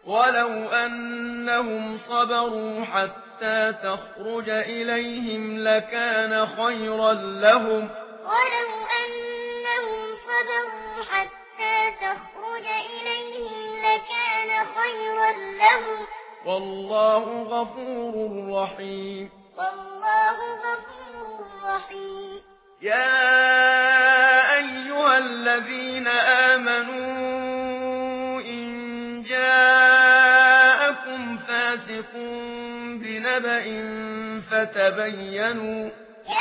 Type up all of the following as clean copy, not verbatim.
ولو أنهم صبروا حتى تخرج إليهم لكان خيرا لهم ولو أنهم صبروا حتى تخرج إليهم لكان خيرا لهم والله غفور رحيم والله غفور رحيم يا أيها الذين آمنوا إن جاءكم فاسق بنبأ فتبينوا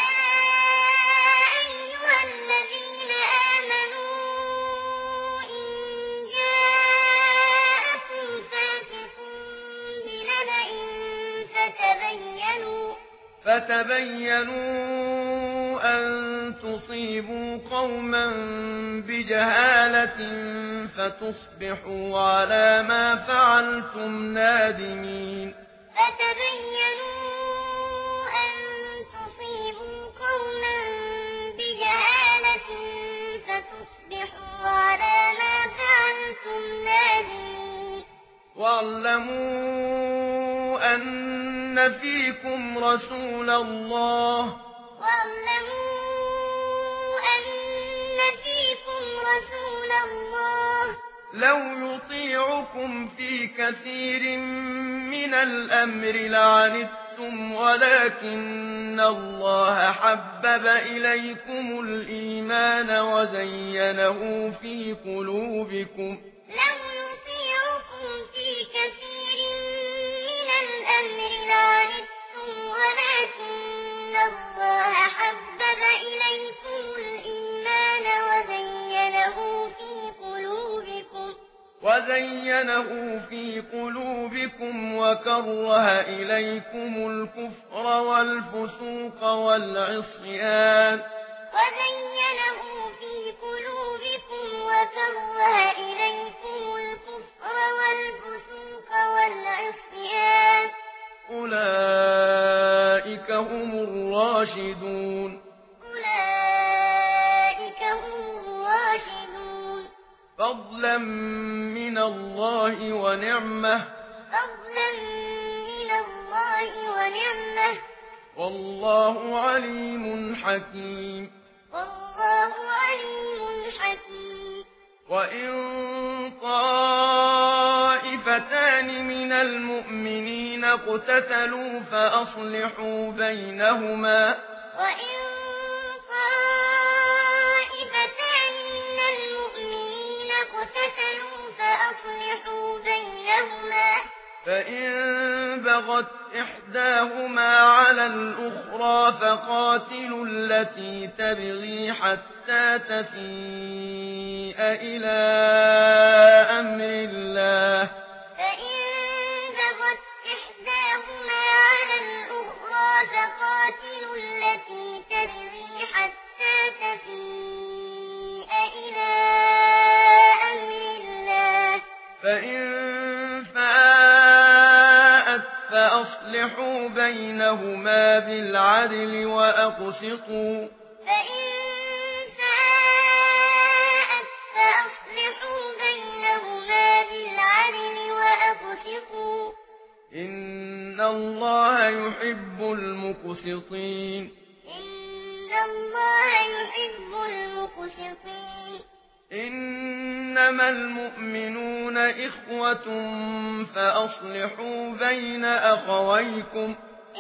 أن تصيبوا قوما بجهالة فتصبحوا على ما فعلتم نادمين واعلموا أن فيكم رسول الله لو يطيعكم في كثير من الأمر لعنتم ولكن الله حبب إليكم الإيمان وزينه في قلوبكم وكره إليكم الكفر والفسوق والعصيان أولئك هم الراشدون فضلا من الله ونعمة والله عليم حكيم وإن طائفتان من المؤمنين اقتتلوا فأصلحوا بينهما فإن بغت إحداهما على الأخرى فقاتلوا التي تبغي حتى تفيء إلى أمر الله فإن فاءت فأصلحوا بينهما بالعدل وأقسطوا إن الله يحب المقسطين إنما المؤمنون إخوة فأصلحوا بين أخويكم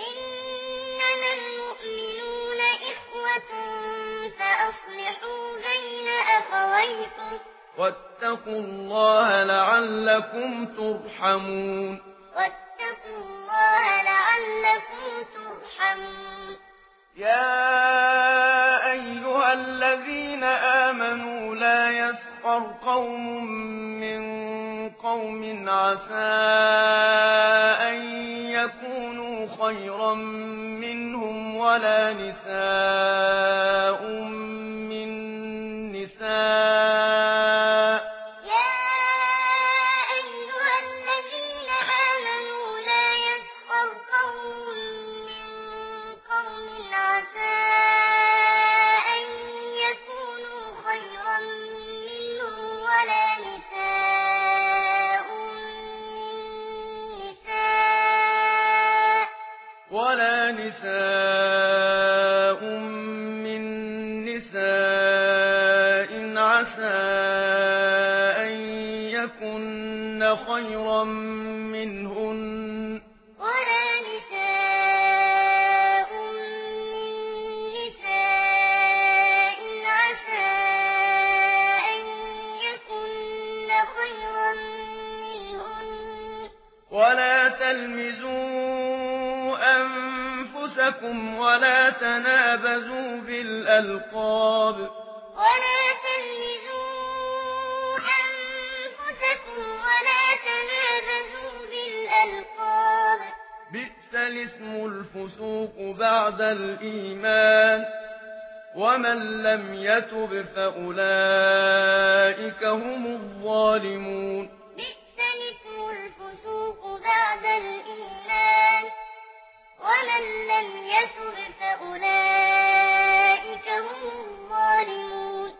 واتقوا الله لعلكم ترحمون يا أيها الذين آمنوا لا يسخر قوم من قوم عسى أن يكونوا خيرا منهم ولا نساء من نساء ولا نساء من نساء عسى أن يكن خيرا منهن ولا نساء من نساء عسى أن يكن خيرا منهن ولا تلمزوا أنفسكم ولا تنابزوا بالألقاب ولا تلمزوا أنفسكم ولا تنابزوا بالألقاب بئس الاسم الفسوق بعد الإيمان ومن لم يتب فأولئك هم الظالمون بئس الاسم الفسوق بعد الإيمان ومن لم يتب فأولئك